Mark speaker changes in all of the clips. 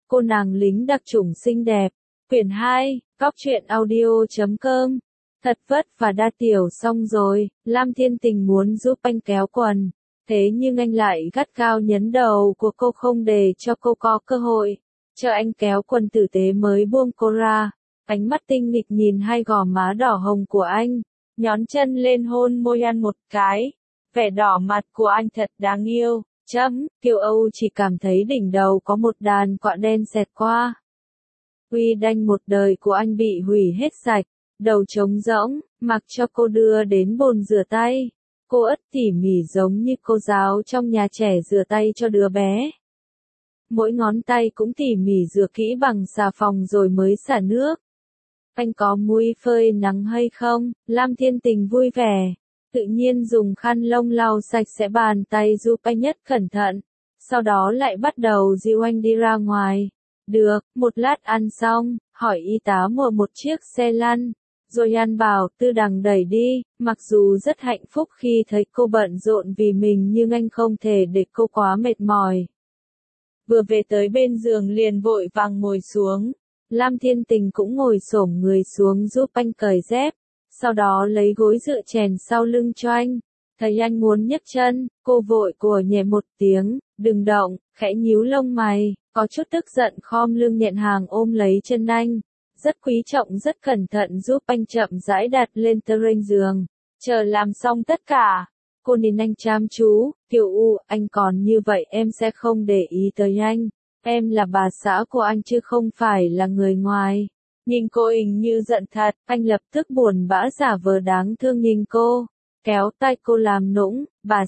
Speaker 1: Cô nàng lính đặc chủng xinh đẹp. Quyển 2, Góc truyện audio.com. Thật vất và đa tiểu xong rồi, Lam Thiên Tình muốn giúp anh kéo quần. Thế nhưng anh lại gắt gao nhấn đầu của cô không để cho cô có cơ hội. Chờ anh kéo quần tử tế mới buông cô ra. Ánh mắt tinh nghịch nhìn hai gò má đỏ hồng của anh. Nhón chân lên hôn môi anh một cái. Vẻ đỏ mặt của anh thật đáng yêu. Kiều Âu chỉ cảm thấy đỉnh đầu có một đàn quạ đen xẹt qua. Uy đanh một đời của anh bị hủy hết sạch, đầu trống rỗng, mặc cho cô đưa đến bồn rửa tay. Cô ất tỉ mỉ giống như cô giáo trong nhà trẻ rửa tay cho đứa bé. Mỗi ngón tay cũng tỉ mỉ rửa kỹ bằng xà phòng rồi mới xả nước. Anh có mũi phơi nắng hay không? Lam Thiên Tình vui vẻ. Tự nhiên dùng khăn lông lau sạch sẽ bàn tay giúp anh nhất cẩn thận. Sau đó lại bắt đầu dìu anh đi ra ngoài. Được, một lát ăn xong, hỏi y tá mua một chiếc xe lăn. Rồi anh bảo Tư Đằng đẩy đi, mặc dù rất hạnh phúc khi thấy cô bận rộn vì mình nhưng anh không thể để cô quá mệt mỏi. Vừa về tới bên giường liền vội vàng ngồi xuống. Lam Thiên Tình cũng ngồi xổm người xuống giúp anh cởi dép. Sau đó lấy gối dựa chèn sau lưng cho anh. Thấy anh muốn nhấc chân, cô vội của nhẹ một tiếng, đừng động, khẽ nhíu lông mày, có chút tức giận khom lưng nhẹn hàng ôm lấy chân anh. Rất quý trọng rất cẩn thận giúp anh chậm rãi đặt lên tơ rênh giường. Chờ làm xong tất cả, cô nhìn anh chăm chú, Kiều U, anh còn như vậy em sẽ không để ý tới anh. Em là bà xã của anh chứ không phải là người ngoài. Nhìn cô hình như giận thật, anh lập tức buồn bã giả vờ đáng thương nhìn cô. Kéo tay cô làm nũng, bà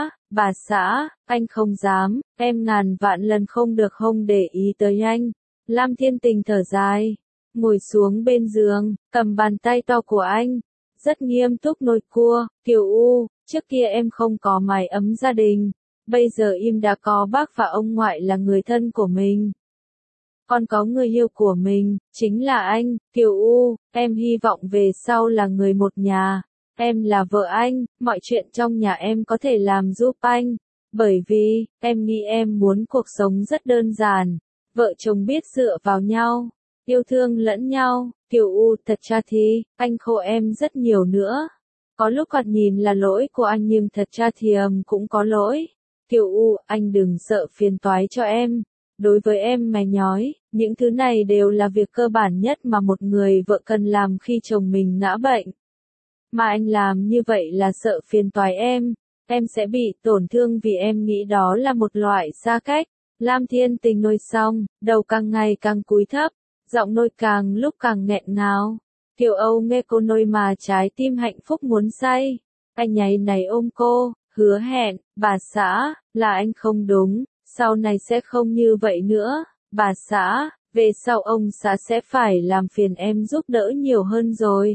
Speaker 1: xã, anh không dám, em ngàn vạn lần không được không để ý tới anh. Lam Thiên Tình thở dài, ngồi xuống bên giường, cầm bàn tay to của anh, rất nghiêm túc nồi cua, Kiều U, trước kia em không có mái ấm gia đình, bây giờ em đã có bác và ông ngoại là người thân của mình. Còn có người yêu của mình, chính là anh, Kiều U, em hy vọng về sau là người một nhà. Em là vợ anh, mọi chuyện trong nhà em có thể làm giúp anh. Bởi vì, em nghĩ em muốn cuộc sống rất đơn giản. Vợ chồng biết dựa vào nhau, yêu thương lẫn nhau. Kiều U, thật ra thì, anh khổ em rất nhiều nữa. Có lúc thoạt nhìn là lỗi của anh nhưng thật ra thì cũng có lỗi. Kiều U, anh đừng sợ phiền toái cho em. Đối với em mà nhói, những thứ này đều là việc cơ bản nhất mà một người vợ cần làm khi chồng mình ngã bệnh. Mà anh làm như vậy là sợ phiền toái em sẽ bị tổn thương vì em nghĩ đó là một loại xa cách. Lam Thiên Tình nôi xong, đầu càng ngày càng cúi thấp, giọng nôi càng lúc càng nghẹn ngào. Kiều Âu nghe cô nôi mà trái tim hạnh phúc muốn say. Anh nháy này ôm cô, hứa hẹn, bà xã, là anh không đúng, sau này sẽ không như vậy nữa, bà xã, về sau ông xã sẽ phải làm phiền em giúp đỡ nhiều hơn rồi.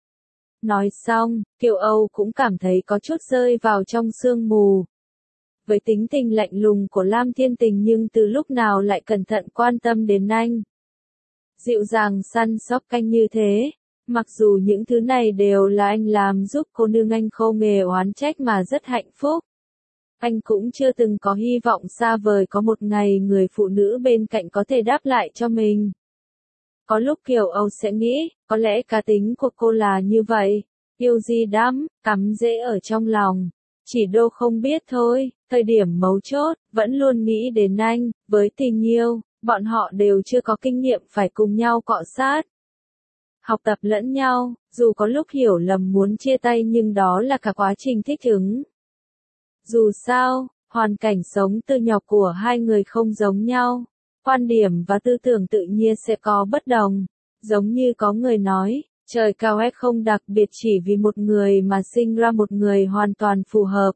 Speaker 1: Nói xong, Kiều Âu cũng cảm thấy có chút rơi vào trong sương mù. Với tính tình lạnh lùng của Lam Thiên Tình nhưng từ lúc nào lại cẩn thận quan tâm đến anh. Dịu dàng săn sóc anh như thế. Mặc dù những thứ này đều là anh làm giúp cô nương anh không hề oán trách mà rất hạnh phúc. Anh cũng chưa từng có hy vọng xa vời có một ngày người phụ nữ bên cạnh có thể đáp lại cho mình. Có lúc Kiều Âu sẽ nghĩ, có lẽ cá tính của cô là như vậy, yêu gì đắm, cắm rễ ở trong lòng. Chỉ đâu không biết thôi, thời điểm mấu chốt, vẫn luôn nghĩ đến anh, với tình yêu, bọn họ đều chưa có kinh nghiệm phải cùng nhau cọ sát. Học tập lẫn nhau, dù có lúc hiểu lầm muốn chia tay nhưng đó là cả quá trình thích ứng. Dù sao, hoàn cảnh sống từ nhỏ của hai người không giống nhau. Quan điểm và tư tưởng tự nhiên sẽ có bất đồng. Giống như có người nói, trời cao hay không đặc biệt chỉ vì một người mà sinh ra một người hoàn toàn phù hợp.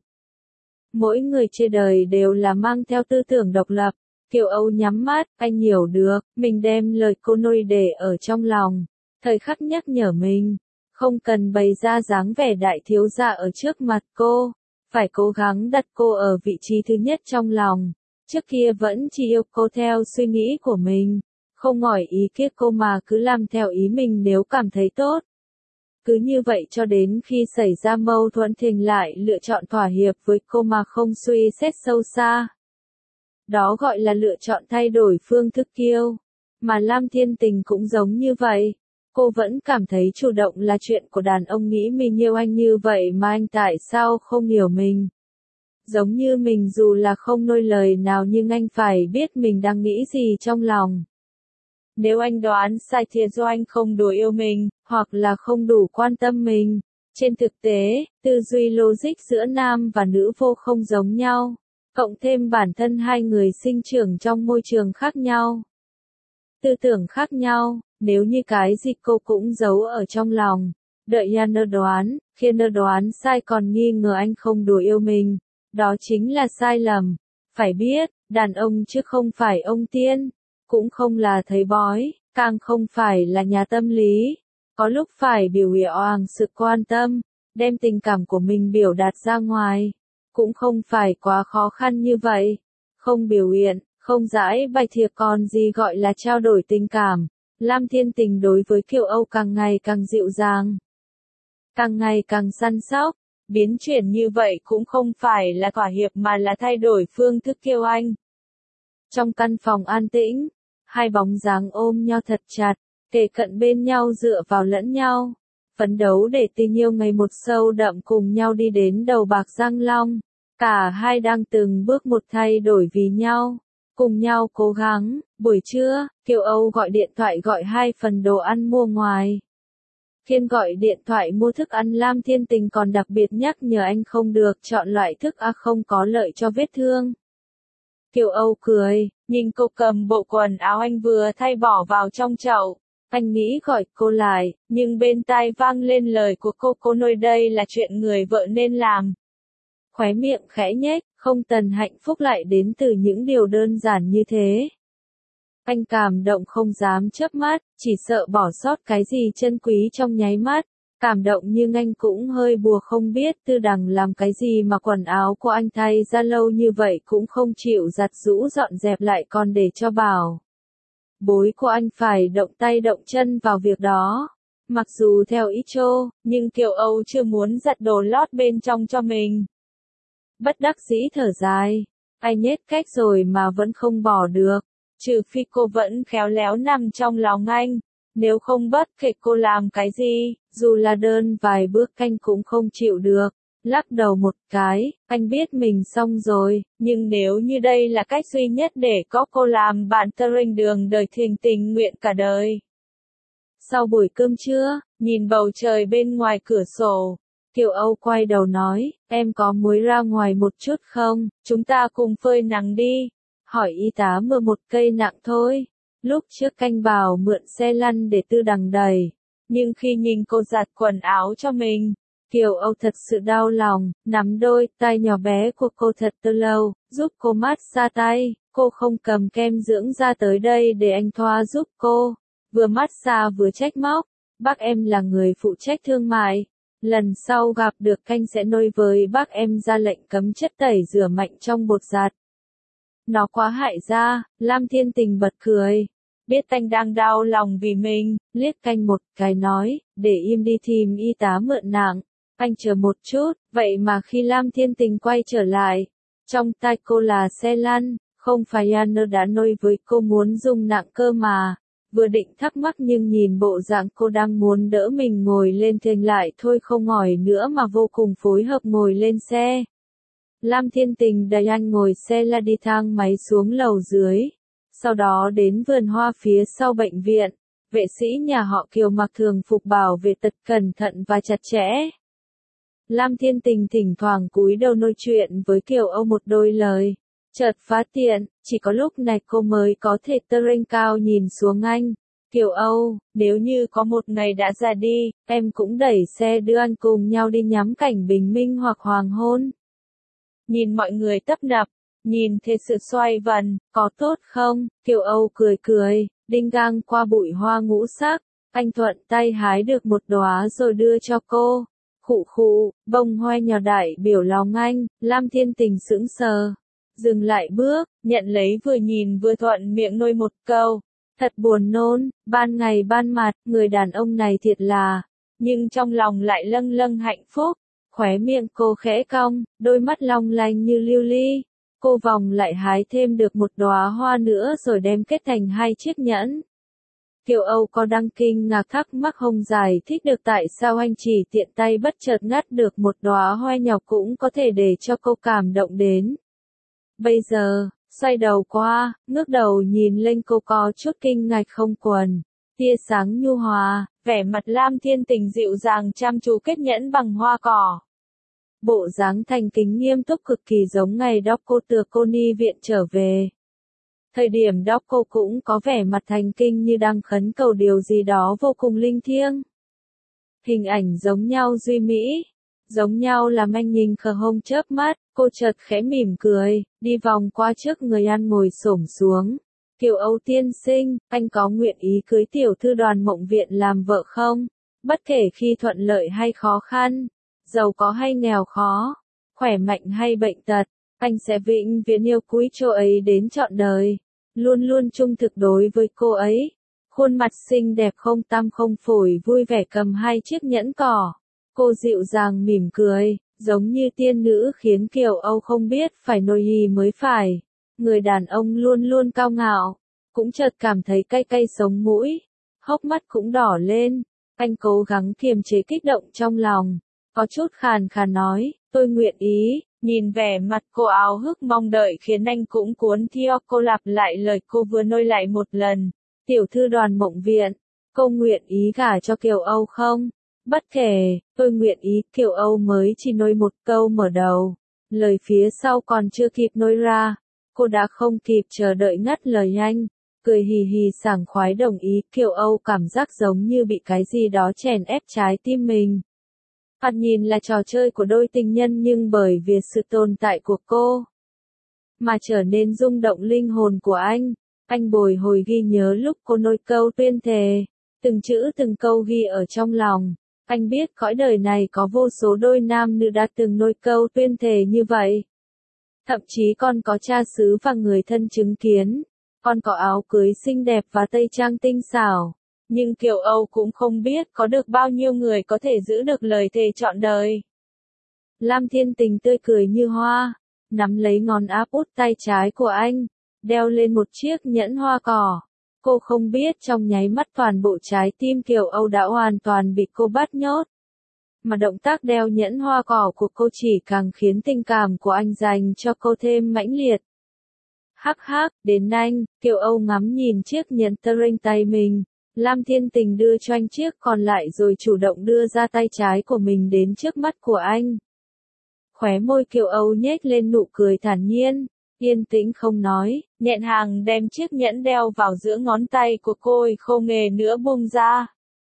Speaker 1: Mỗi người trên đời đều là mang theo tư tưởng độc lập. Kiều Âu nhắm mắt, anh hiểu được, mình đem lời cô nôi để ở trong lòng. Thời khắc nhắc nhở mình, không cần bày ra dáng vẻ đại thiếu gia ở trước mặt cô. Phải cố gắng đặt cô ở vị trí thứ nhất trong lòng. Trước kia vẫn chỉ yêu cô theo suy nghĩ của mình, không hỏi ý kiến cô mà cứ làm theo ý mình nếu cảm thấy tốt. Cứ như vậy cho đến khi xảy ra mâu thuẫn thì lại lựa chọn thỏa hiệp với cô mà không suy xét sâu xa. Đó gọi là lựa chọn thay đổi phương thức yêu. Mà Lam Thiên Tình cũng giống như vậy. Cô vẫn cảm thấy chủ động là chuyện của đàn ông, nghĩ mình yêu anh như vậy mà anh tại sao không hiểu mình. Giống như mình dù là không nói lời nào nhưng anh phải biết mình đang nghĩ gì trong lòng. Nếu anh đoán sai thì do anh không đủ yêu mình, hoặc là không đủ quan tâm mình. Trên thực tế, tư duy logic giữa nam và nữ vô không giống nhau. Cộng thêm bản thân hai người sinh trưởng trong môi trường khác nhau. Tư tưởng khác nhau, nếu như cái gì cô cũng giấu ở trong lòng. Đợi Yanner đoán, khi Yanner đoán sai còn nghi ngờ anh không đủ yêu mình. Đó chính là sai lầm. Phải biết, đàn ông chứ không phải ông tiên. Cũng không là thầy bói, càng không phải là nhà tâm lý. Có lúc phải biểu hiện sự quan tâm, đem tình cảm của mình biểu đạt ra ngoài. Cũng không phải quá khó khăn như vậy. Không biểu hiện, không giải bày thì còn gì gọi là trao đổi tình cảm. Lam Thiên Tình đối với Kiều Âu càng ngày càng dịu dàng. Càng ngày càng săn sóc. Biến chuyển như vậy cũng không phải là thỏa hiệp mà là thay đổi phương thức yêu anh. Trong căn phòng an tĩnh, hai bóng dáng ôm nhau thật chặt, kề cận bên nhau dựa vào lẫn nhau, phấn đấu để tình yêu ngày một sâu đậm cùng nhau đi đến đầu bạc răng long. Cả hai đang từng bước một thay đổi vì nhau, cùng nhau cố gắng. Buổi trưa, Kiều Âu gọi điện thoại gọi 2 phần đồ ăn mua ngoài. Khiên gọi điện thoại mua thức ăn, Lam Thiên Tình còn đặc biệt nhắc nhở anh không được chọn loại thức ăn không có lợi cho vết thương. Kiều Âu cười, nhìn cô cầm bộ quần áo anh vừa thay bỏ vào trong chậu. Anh nghĩ gọi cô lại, nhưng bên tai vang lên lời của cô nói đây là chuyện người vợ nên làm. Khóe miệng khẽ nhếch, không tần hạnh phúc lại đến từ những điều đơn giản như thế. Anh cảm động không dám chớp mắt, chỉ sợ bỏ sót cái gì chân quý trong nháy mắt. Cảm động nhưng anh cũng hơi bùa không biết Tư Đằng làm cái gì mà quần áo của anh thay ra lâu như vậy cũng không chịu giặt giũ dọn dẹp lại còn để cho bảo bối của anh phải động tay động chân vào việc đó. Mặc dù theo ý Chô, nhưng Kiều Âu chưa muốn giặt đồ lót bên trong cho mình. Bất đắc dĩ thở dài, anh nhét cách rồi mà vẫn không bỏ được, trừ phi cô vẫn khéo léo nằm trong lòng anh. Nếu không bất kể cô làm cái gì, dù là đơn vài bước anh cũng không chịu được. Lắc đầu một cái, anh biết mình xong rồi, nhưng nếu như đây là cách duy nhất để có cô làm bạn Turing đường đời thì tình nguyện cả đời. Sau buổi cơm trưa, nhìn bầu trời bên ngoài cửa sổ, Kiều Âu quay đầu nói, em có muốn ra ngoài một chút không, chúng ta cùng phơi nắng đi. Hỏi y tá mượn một cây nặng thôi. Lúc trước anh bảo mượn xe lăn để Tư Đằng đẩy, nhưng khi nhìn cô giặt quần áo cho mình, Kiều Âu thật sự đau lòng, nắm đôi tay nhỏ bé của cô thật lâu, giúp cô mát xa tay. Cô không cầm kem dưỡng da tới đây để anh thoa giúp cô. Vừa mát xa vừa trách móc, bác em là người phụ trách thương mại. Lần sau gặp được anh sẽ nói với bác em ra lệnh cấm chất tẩy rửa mạnh trong bột giặt. Nó quá hại da. Lam Thiên Tình bật cười. Biết anh đang đau lòng vì mình, liếc anh một cái nói, để im đi tìm y tá mượn nặng. Anh chờ một chút, vậy mà khi Lam Thiên Tình quay trở lại, trong tay cô là xe lăn, không phải Yanner đã nói với cô muốn dùng nặng cơ mà. Vừa định thắc mắc nhưng nhìn bộ dạng cô đang muốn đỡ mình ngồi lên thì lại thôi không ngỏi nữa mà vô cùng phối hợp ngồi lên xe. Lam Thiên Tình đẩy anh ngồi xe la đi thang máy xuống lầu dưới. Sau đó đến vườn hoa phía sau bệnh viện. Vệ sĩ nhà họ Kiều mặc thường phục bảo vệ tật cẩn thận và chặt chẽ. Lam Thiên Tình thỉnh thoảng cúi đầu nói chuyện với Kiều Âu một đôi lời. Chợt phát hiện, chỉ có lúc này cô mới có thể Turing cao nhìn xuống anh. Kiều Âu, nếu như có một ngày đã ra đi, em cũng đẩy xe đưa anh cùng nhau đi ngắm cảnh bình minh hoặc hoàng hôn. Nhìn mọi người tấp nập, nhìn thế sự xoay vần, có tốt không? Kiều Âu cười cười, đinh ngang qua bụi hoa ngũ sắc, anh thuận tay hái được một đóa rồi đưa cho cô. Khụ khụ, bông hoa nhỏ đại biểu lòng anh. Lam Thiên Tình sững sờ, dừng lại bước, nhận lấy vừa nhìn vừa thuận miệng nói một câu. Thật buồn nôn, ban ngày ban mặt, người đàn ông này thiệt là, nhưng trong lòng lại lâng lâng hạnh phúc. Khóe miệng cô khẽ cong, đôi mắt long lanh như lưu ly. Cô vòng lại hái thêm được một đóa hoa nữa rồi đem kết thành hai chiếc nhẫn. Kiều Âu có đang kinh ngạc thắc mắc không giải thích được tại sao anh chỉ tiện tay bất chợt ngắt được một đóa hoa nhỏ cũng có thể để cho cô cảm động đến. Bây giờ, xoay đầu qua, ngước đầu nhìn lên cô có chút kinh ngạc không quần. Tia sáng nhu hòa, vẻ mặt Lam Thiên Tình dịu dàng chăm chú kết nhẫn bằng hoa cỏ. Bộ dáng thành kính nghiêm túc cực kỳ giống ngày đó cô từ cô ni viện trở về. Thời điểm đó cô cũng có vẻ mặt thành kinh như đang khấn cầu điều gì đó vô cùng linh thiêng. Hình ảnh giống nhau duy mỹ, giống nhau làm anh nhìn khờ hông chớp mắt, cô chợt khẽ mỉm cười, đi vòng qua trước người anh ngồi xổm xuống. Kiều Âu tiên sinh, anh có nguyện ý cưới tiểu thư Đoàn Mộng Viện làm vợ không? Bất kể khi thuận lợi hay khó khăn, giàu có hay nghèo khó, khỏe mạnh hay bệnh tật, anh sẽ vĩnh viễn yêu quý cô ấy đến trọn đời, luôn luôn trung thực đối với cô ấy. Khuôn mặt xinh đẹp không tăm không phổi vui vẻ cầm hai chiếc nhẫn cỏ. Cô dịu dàng mỉm cười, giống như tiên nữ khiến Kiều Âu không biết phải nói gì mới phải. Người đàn ông luôn luôn cao ngạo, cũng chợt cảm thấy cay cay sống mũi, hốc mắt cũng đỏ lên. Anh cố gắng kiềm chế kích động trong lòng, có chút khàn khàn nói, tôi nguyện ý. Nhìn vẻ mặt cô áo hức mong đợi khiến anh cũng cuốn theo, cô lặp lại lời cô vừa nói lại một lần. Tiểu thư Đoàn Mộng Viện, cô nguyện ý gả cho Kiều Âu không? Bất kể, tôi nguyện ý. Kiều Âu mới chỉ nói một câu mở đầu, lời phía sau còn chưa kịp nói ra, cô đã không kịp chờ đợi ngắt lời anh, cười hì hì sảng khoái đồng ý. Kiều Âu cảm giác giống như bị cái gì đó chèn ép trái tim mình. Thoạt nhìn là trò chơi của đôi tình nhân nhưng bởi vì sự tồn tại của cô mà trở nên rung động linh hồn của anh. Anh bồi hồi ghi nhớ lúc cô nói câu tuyên thề, từng chữ từng câu ghi ở trong lòng. Anh biết cõi đời này có vô số đôi nam nữ đã từng nói câu tuyên thề như vậy. Thậm chí còn có cha xứ và người thân chứng kiến, còn có áo cưới xinh đẹp và tây trang tinh xảo. Nhưng Kiều Âu cũng không biết có được bao nhiêu người có thể giữ được lời thề trọn đời. Lam Thiên Tình tươi cười như hoa, nắm lấy ngón áp út tay trái của anh, đeo lên một chiếc nhẫn hoa cỏ. Cô không biết trong nháy mắt toàn bộ trái tim Kiều Âu đã hoàn toàn bị cô bắt nhốt. Mà động tác đeo nhẫn hoa cỏ của cô chỉ càng khiến tình cảm của anh dành cho cô thêm mãnh liệt. Hắc hắc, đến anh, Kiều Âu ngắm nhìn chiếc nhẫn trên tay mình. Lam Thiên Tình đưa cho anh chiếc còn lại rồi chủ động đưa ra tay trái của mình đến trước mắt của anh. Khóe môi Kiều Âu nhếch lên nụ cười thản nhiên, yên tĩnh không nói, nhẹ nhàng đem chiếc nhẫn đeo vào giữa ngón tay của cô, không hề nữa buông ra.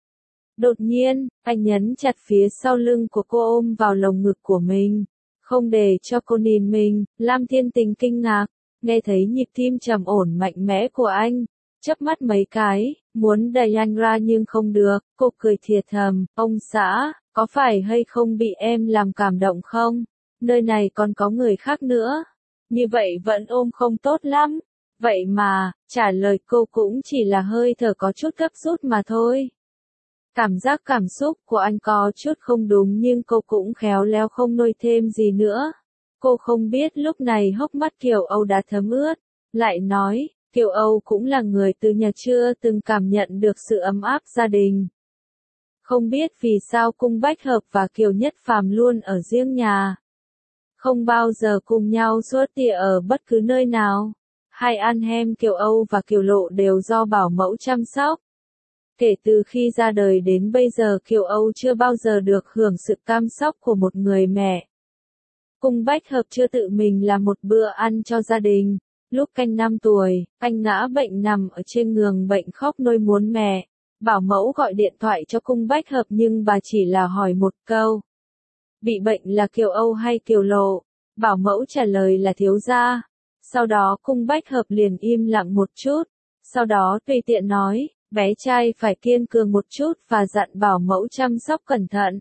Speaker 1: Đột nhiên, anh nhấn chặt phía sau lưng của cô ôm vào lồng ngực của mình, không để cho cô nhìn mình. Lam Thiên Tình kinh ngạc, nghe thấy nhịp tim trầm ổn mạnh mẽ của anh, chớp mắt mấy cái, muốn đẩy anh ra nhưng không được. Cô cười thiệt thầm, ông xã, có phải hay không bị em làm cảm động không? Nơi này còn có người khác nữa. Như vậy vẫn ôm không tốt lắm. Vậy mà, trả lời cô cũng chỉ là hơi thở có chút gấp rút mà thôi. Cảm giác cảm xúc của anh có chút không đúng nhưng cô cũng khéo léo không nói thêm gì nữa. Cô không biết lúc này hốc mắt Kiều Âu đã thấm ướt. Lại nói, Kiều Âu cũng là người từ nhà chưa từng cảm nhận được sự ấm áp gia đình. Không biết vì sao Cung Bách Hợp và Kiều Nhất Phàm luôn ở riêng nhà. Không bao giờ cùng nhau suốt tịa ở bất cứ nơi nào. Hai anh em Kiều Âu và Kiều Lộ đều do bảo mẫu chăm sóc. Kể từ khi ra đời đến bây giờ Kiều Âu chưa bao giờ được hưởng sự chăm sóc của một người mẹ. Cung Bách Hợp chưa tự mình làm một bữa ăn cho gia đình. Lúc anh 5 tuổi, anh ngã bệnh nằm ở trên giường bệnh khóc nôi muốn mẹ. Bảo mẫu gọi điện thoại cho Cung Bách Hợp nhưng bà chỉ là hỏi một câu. Bị bệnh là Kiều Âu hay Kiều Lộ? Bảo mẫu trả lời là thiếu gia. Sau đó Cung Bách Hợp liền im lặng một chút. Sau đó tùy tiện nói, bé trai phải kiên cường một chút và dặn bảo mẫu chăm sóc cẩn thận.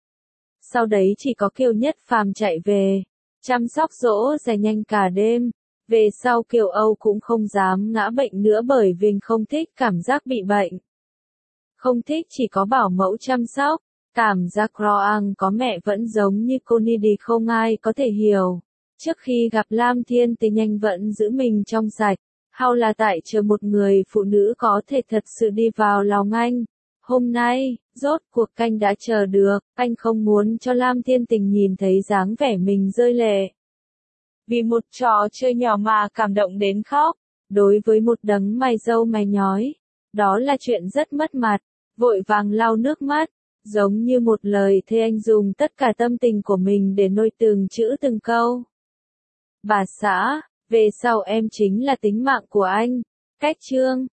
Speaker 1: Sau đấy chỉ có Kiều Nhất Phàm chạy về, chăm sóc dỗ dành nhanh cả đêm. Về sau Kiều Âu cũng không dám ngã bệnh nữa bởi vì không thích cảm giác bị bệnh. Không thích chỉ có bảo mẫu chăm sóc. Cảm giác Roang có mẹ vẫn giống như cô Nhi đi không ai có thể hiểu. Trước khi gặp Lam Thiên Tình anh vẫn giữ mình trong sạch, hay là tại chờ một người phụ nữ có thể thật sự đi vào lòng anh. Hôm nay, rốt cuộc anh đã chờ được, anh không muốn cho Lam Thiên Tình nhìn thấy dáng vẻ mình rơi lệ. Vì một trò chơi nhỏ mà cảm động đến khóc, đối với một đấng mày râu mày nhói, đó là chuyện rất mất mặt, vội vàng lau nước mắt, giống như một lời thề anh dùng tất cả tâm tình của mình để nuôi từng chữ từng câu. Bà xã, về sau em chính là tính mạng của anh. Cách chương